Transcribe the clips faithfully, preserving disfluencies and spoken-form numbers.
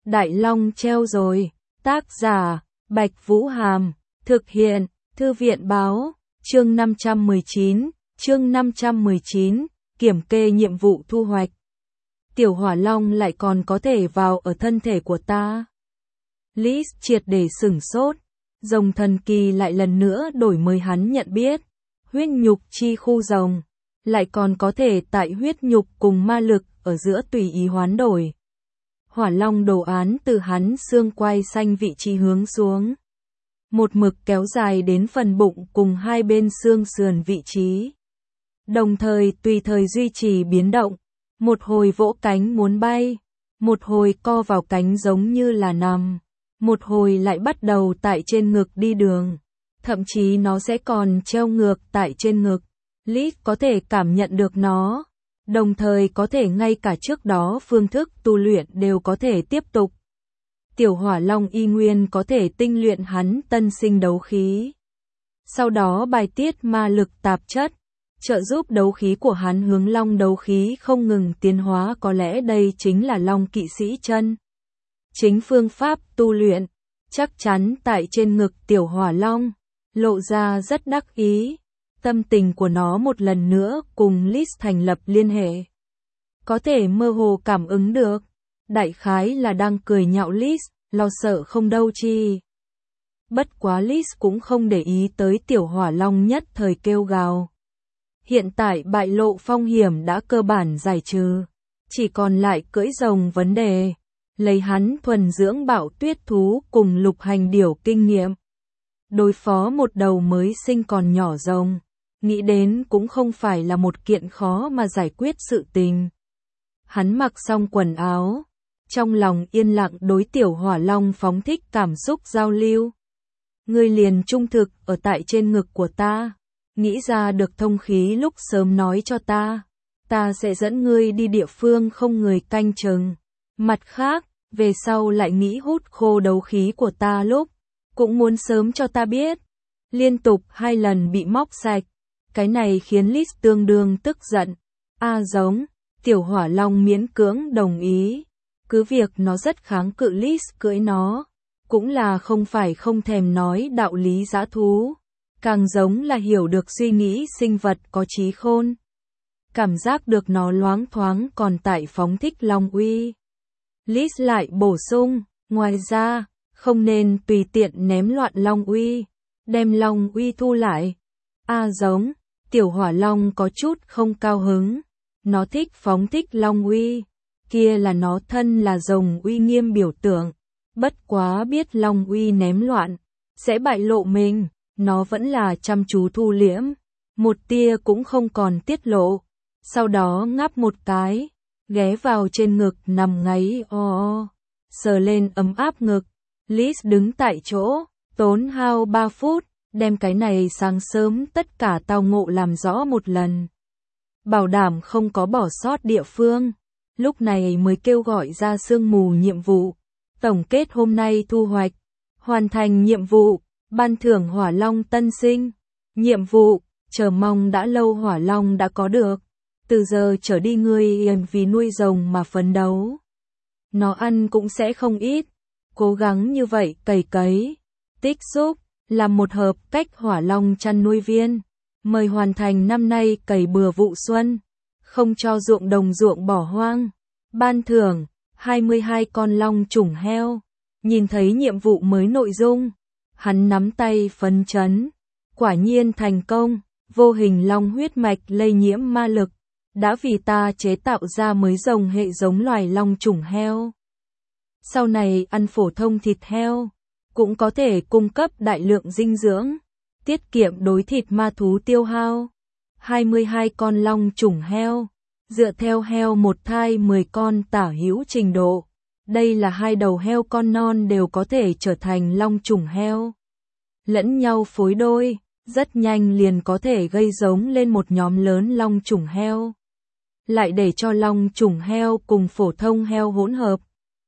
Đại Long treo rồi. Tác giả, Bạch Vũ Hàm. Thực hiện, Thư viện báo. Chương năm trăm mười chín. Chương năm trăm mười chín. Kiểm kê nhiệm vụ thu hoạch. Tiểu Hỏa Long lại còn có thể vào ở thân thể của ta. Lis triệt để sửng sốt. Rồng thần kỳ lại lần nữa đổi mới hắn nhận biết. Huyết nhục chi khu rồng. Lại còn có thể tại huyết nhục cùng ma lực ở giữa tùy ý hoán đổi. Hỏa Long đồ án từ hắn xương quai xanh vị trí hướng xuống. Một mực kéo dài đến phần bụng cùng hai bên xương sườn vị trí. Đồng thời tùy thời duy trì biến động. Một hồi vỗ cánh muốn bay. Một hồi co vào cánh giống như là nằm. Một hồi lại bắt đầu tại trên ngực đi đường. Thậm chí nó sẽ còn treo ngược tại trên ngực. Lis có thể cảm nhận được nó. Đồng thời có thể ngay cả trước đó phương thức tu luyện đều có thể tiếp tục. Tiểu Hỏa Long y nguyên có thể tinh luyện hắn tân sinh đấu khí. Sau đó bài tiết ma lực tạp chất, trợ giúp đấu khí của hắn hướng long đấu khí không ngừng tiến hóa, có lẽ đây chính là Long Kỵ Sĩ chân. Chính phương pháp tu luyện, chắc chắn tại trên ngực Tiểu Hỏa Long, lộ ra rất đắc ý. Tâm tình của nó một lần nữa cùng Lis thành lập liên hệ. Có thể mơ hồ cảm ứng được, đại khái là đang cười nhạo Lis, lo sợ không đâu chi. Bất quá Lis cũng không để ý tới Tiểu Hỏa Long nhất thời kêu gào. Hiện tại bại lộ phong hiểm đã cơ bản giải trừ, chỉ còn lại cưỡi rồng vấn đề, lấy hắn thuần dưỡng bạo tuyết thú cùng lục hành điểu kinh nghiệm. Đối phó một đầu mới sinh còn nhỏ rồng, nghĩ đến cũng không phải là một kiện khó mà giải quyết sự tình. Hắn mặc xong quần áo, trong lòng yên lặng đối Tiểu Hỏa Long phóng thích cảm xúc giao lưu. Ngươi liền trung thực ở tại trên ngực của ta, nghĩ ra được thông khí lúc sớm nói cho ta, ta sẽ dẫn ngươi đi địa phương không người canh chừng. Mặt khác, về sau lại nghĩ hút khô đấu khí của ta lúc, cũng muốn sớm cho ta biết. Liên tục hai lần bị móc sạch, cái này khiến Lis tương đương tức giận. A giống, Tiểu Hỏa Long miễn cưỡng đồng ý, cứ việc nó rất kháng cự Lis cưỡi nó, cũng là không phải không thèm nói đạo lý dã thú, càng giống là hiểu được suy nghĩ sinh vật có trí khôn. Cảm giác được nó loáng thoáng còn tại phóng thích long uy. Lis lại bổ sung, ngoài ra, không nên tùy tiện ném loạn long uy, đem long uy thu lại. A giống, Tiểu Hỏa Long có chút không cao hứng, nó thích phóng thích long uy, kia là nó thân là rồng uy nghiêm biểu tượng, bất quá biết long uy ném loạn, sẽ bại lộ mình, nó vẫn là chăm chú thu liễm, một tia cũng không còn tiết lộ, sau đó ngáp một cái, ghé vào trên ngực nằm ngáy o o, sờ lên ấm áp ngực. Lis đứng tại chỗ, tốn hao ba phút, đem cái này sáng sớm tất cả tao ngộ làm rõ một lần. Bảo đảm không có bỏ sót địa phương, lúc này mới kêu gọi ra sương mù nhiệm vụ. Tổng kết hôm nay thu hoạch, hoàn thành nhiệm vụ, ban thưởng Hỏa Long tân sinh. Nhiệm vụ, chờ mong đã lâu Hỏa Long đã có được, từ giờ trở đi ngươi vì nuôi rồng mà phấn đấu. Nó ăn cũng sẽ không ít, cố gắng như vậy cày cấy, tích xúc, làm một hợp cách Hỏa Long chăn nuôi viên, mời hoàn thành năm nay cày bừa vụ xuân, không cho ruộng đồng ruộng bỏ hoang. Ban thưởng, hai mươi hai con long chủng heo. Nhìn thấy nhiệm vụ mới nội dung, hắn nắm tay phấn chấn, quả nhiên thành công, vô hình long huyết mạch lây nhiễm ma lực, đã vì ta chế tạo ra mới rồng hệ giống loài long chủng heo. Sau này ăn phổ thông thịt heo, cũng có thể cung cấp đại lượng dinh dưỡng, tiết kiệm đối thịt ma thú tiêu hao. hai mươi hai con long chủng heo, dựa theo heo một thai mười con tả hữu trình độ, đây là hai đầu heo con non đều có thể trở thành long chủng heo. Lẫn nhau phối đôi, rất nhanh liền có thể gây giống lên một nhóm lớn long chủng heo. Lại để cho long chủng heo cùng phổ thông heo hỗn hợp,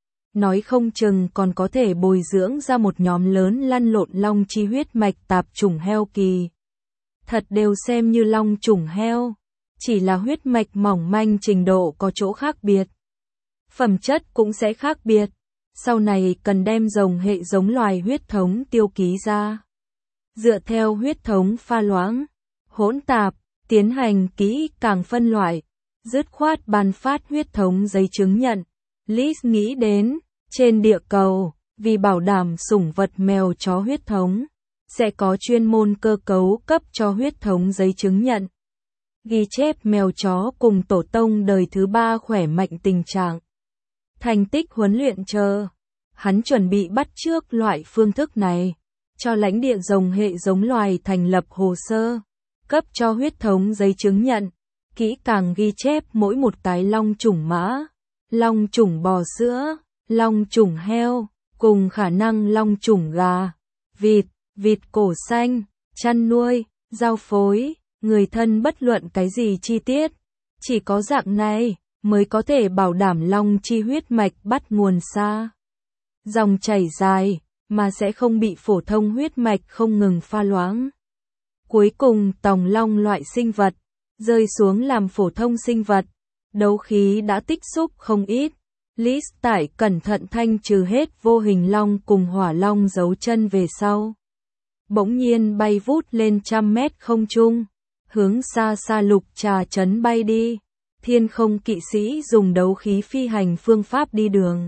nói không chừng còn có thể bồi dưỡng ra một nhóm lớn lăn lộn long chi huyết mạch tạp chủng heo kỳ. Thật đều xem như long chủng heo, chỉ là huyết mạch mỏng manh trình độ có chỗ khác biệt. Phẩm chất cũng sẽ khác biệt. sau này cần đem rồng hệ giống loài huyết thống tiêu ký ra. Dựa theo huyết thống pha loãng, hỗn tạp, tiến hành kỹ càng phân loại, dứt khoát ban phát huyết thống giấy chứng nhận. Liz nghĩ đến, trên địa cầu, vì bảo đảm sủng vật mèo chó huyết thống, sẽ có chuyên môn cơ cấu cấp cho huyết thống giấy chứng nhận. Ghi chép mèo chó cùng tổ tông đời thứ ba khỏe mạnh tình trạng, thành tích huấn luyện chờ. Hắn chuẩn bị bắt chước loại phương thức này, cho lãnh địa rồng hệ giống loài thành lập hồ sơ, cấp cho huyết thống giấy chứng nhận, kỹ càng ghi chép mỗi một cái long chủng mã, long chủng bò sữa, long chủng heo, cùng khả năng long chủng gà, vịt, vịt cổ xanh, chăn nuôi, giao phối, người thân bất luận cái gì chi tiết. Chỉ có dạng này mới có thể bảo đảm long chi huyết mạch bắt nguồn xa, dòng chảy dài, mà sẽ không bị phổ thông huyết mạch không ngừng pha loãng. Cuối cùng tòng long loại sinh vật, rơi xuống làm phổ thông sinh vật, đấu khí đã tích xúc không ít. Liz tải cẩn thận thanh trừ hết vô hình long cùng hỏa long giấu chân về sau. Bỗng nhiên bay vút lên trăm mét không trung, hướng xa xa Lục Trà Trấn bay đi. Thiên không kỵ sĩ dùng đấu khí phi hành phương pháp đi đường.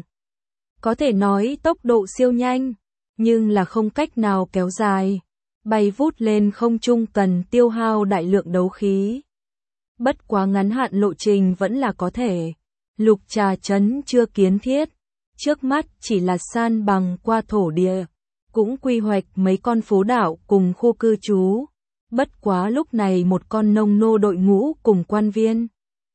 Có thể nói tốc độ siêu nhanh, nhưng là không cách nào kéo dài. Bay vút lên không trung cần tiêu hao đại lượng đấu khí. Bất quá ngắn hạn lộ trình vẫn là có thể. Lục Trà Trấn chưa kiến thiết, trước mắt chỉ là san bằng qua thổ địa, cũng quy hoạch mấy con phố đảo cùng khu cư trú. Bất quá lúc này một con nông nô đội ngũ cùng quan viên,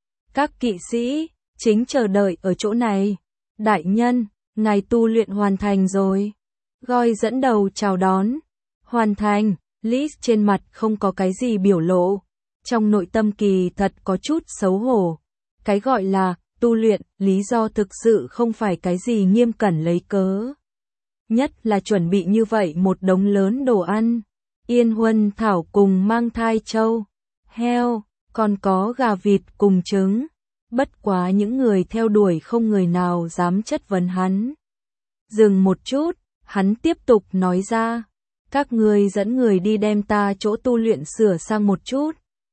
các kỵ sĩ, chính chờ đợi ở chỗ này. Đại nhân, ngài tu luyện hoàn thành rồi. Goi dẫn đầu chào đón. Hoàn thành, Liz trên mặt không có cái gì biểu lộ. Trong nội tâm kỳ thật có chút xấu hổ. Cái gọi là tu luyện, lý do thực sự không phải cái gì nghiêm cẩn lấy cớ. Nhất là chuẩn bị như vậy một đống lớn đồ ăn. Yên huân thảo cùng mang thai trâu, heo, còn có gà vịt cùng trứng. Bất quá những người theo đuổi không người nào dám chất vấn hắn. Dừng một chút, hắn tiếp tục nói ra. Các ngươi dẫn người đi đem ta chỗ tu luyện sửa sang một chút.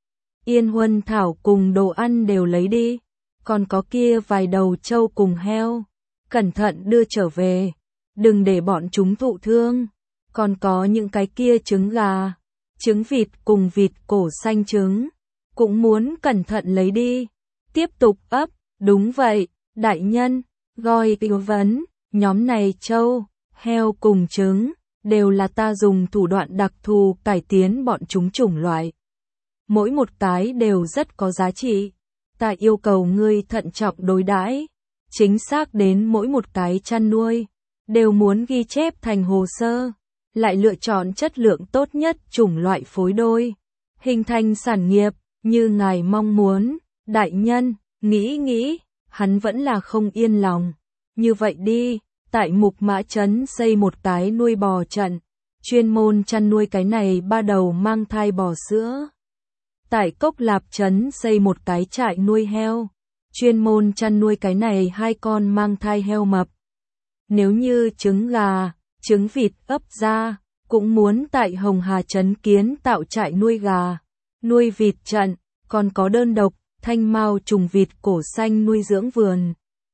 Yên huân thảo cùng đồ ăn đều lấy đi. Còn có kia vài đầu trâu cùng heo. Cẩn thận đưa trở về. Đừng để bọn chúng thụ thương. Còn có những cái kia trứng gà, trứng vịt cùng vịt cổ xanh trứng. Cũng muốn cẩn thận lấy đi. Tiếp tục ấp, đúng vậy, đại nhân. Goi yêu vấn, nhóm này trâu, heo cùng trứng, đều là ta dùng thủ đoạn đặc thù cải tiến bọn chúng chủng loại. Mỗi một cái đều rất có giá trị. Ta yêu cầu ngươi thận trọng đối đãi, chính xác đến mỗi một cái chăn nuôi, đều muốn ghi chép thành hồ sơ, lại lựa chọn chất lượng tốt nhất chủng loại phối đôi, hình thành sản nghiệp, như ngài mong muốn. Đại nhân, nghĩ nghĩ, hắn vẫn là không yên lòng. Như vậy đi, tại Mục Mã Trấn xây một cái nuôi bò trận, chuyên môn chăn nuôi cái này ba đầu mang thai bò sữa. Tại Cốc Lạp Trấn xây một cái trại nuôi heo, chuyên môn chăn nuôi cái này hai con mang thai heo mập. Nếu như trứng gà, trứng vịt ấp ra, cũng muốn tại Hồng Hà Trấn kiến tạo trại nuôi gà, nuôi vịt trận, còn có đơn độc, thanh mao trùng vịt cổ xanh nuôi dưỡng vườn.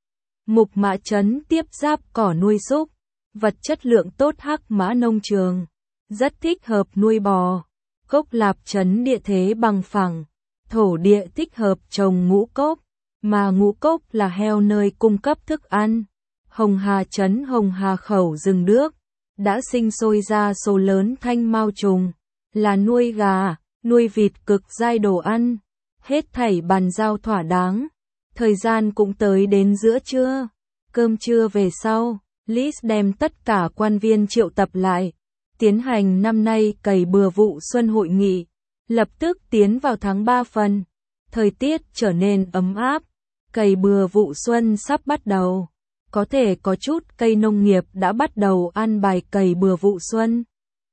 Mục Mã Trấn tiếp giáp cỏ nuôi súc, vật chất lượng tốt hắc mã nông trường, rất thích hợp nuôi bò. Cốc Lạp Trấn địa thế bằng phẳng, thổ địa thích hợp trồng ngũ cốc, mà ngũ cốc là heo nơi cung cấp thức ăn. Hồng Hà Trấn Hồng Hà khẩu rừng đước, đã sinh sôi ra số lớn thanh mao trùng, là nuôi gà, nuôi vịt cực giai đồ ăn. Hết thảy bàn giao thỏa đáng, thời gian cũng tới đến giữa trưa. Cơm trưa về sau, Liz đem tất cả quan viên triệu tập lại, tiến hành năm nay cày bừa vụ xuân hội nghị, lập tức tiến vào tháng ba phần. Thời tiết trở nên ấm áp, cày bừa vụ xuân sắp bắt đầu. Có thể có chút cây nông nghiệp đã bắt đầu an bài cày bừa vụ xuân.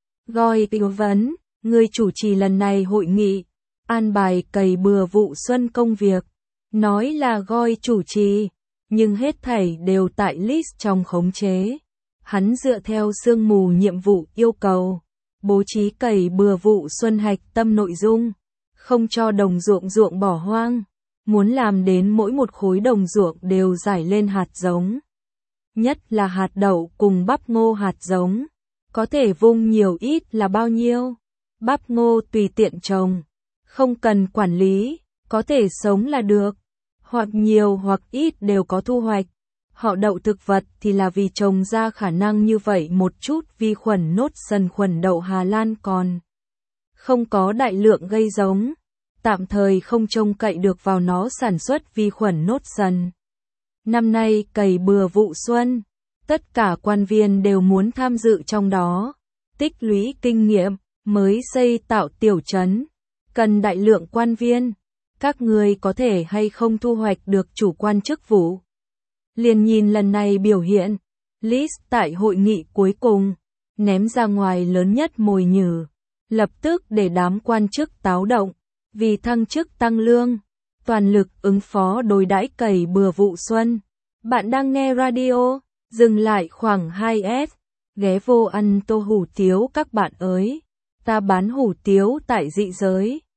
Goi tư vấn, người chủ trì lần này hội nghị, an bài cày bừa vụ xuân công việc, nói là Goi chủ trì. nhưng hết thảy đều tại list trong khống chế. Hắn dựa theo sương mù nhiệm vụ yêu cầu, bố trí cày bừa vụ xuân hạch tâm nội dung, không cho đồng ruộng ruộng bỏ hoang, muốn làm đến mỗi một khối đồng ruộng đều rải lên hạt giống. Nhất là hạt đậu cùng bắp ngô hạt giống, có thể vung nhiều ít là bao nhiêu. Bắp ngô tùy tiện trồng, không cần quản lý, có thể sống là được, hoặc nhiều hoặc ít đều có thu hoạch. Họ đậu thực vật thì là vì trồng ra khả năng như vậy một chút vi khuẩn nốt sần khuẩn đậu Hà Lan còn không có đại lượng gây giống, tạm thời không trông cậy được vào nó sản xuất vi khuẩn nốt sần. Năm nay cày bừa vụ xuân, tất cả quan viên đều muốn tham dự trong đó, tích lũy kinh nghiệm, mới xây tạo tiểu trấn, cần đại lượng quan viên, các người có thể hay không thu hoạch được chủ quan chức vụ. Liền nhìn lần này biểu hiện, list tại hội nghị cuối cùng, ném ra ngoài lớn nhất mồi nhử, lập tức để đám quan chức táo động, vì thăng chức tăng lương, toàn lực ứng phó đối đãi cày bừa vụ xuân. Bạn đang nghe radio, dừng lại khoảng hai phút, ghé vô ăn tô hủ tiếu các bạn ơi, ta bán hủ tiếu tại dị giới.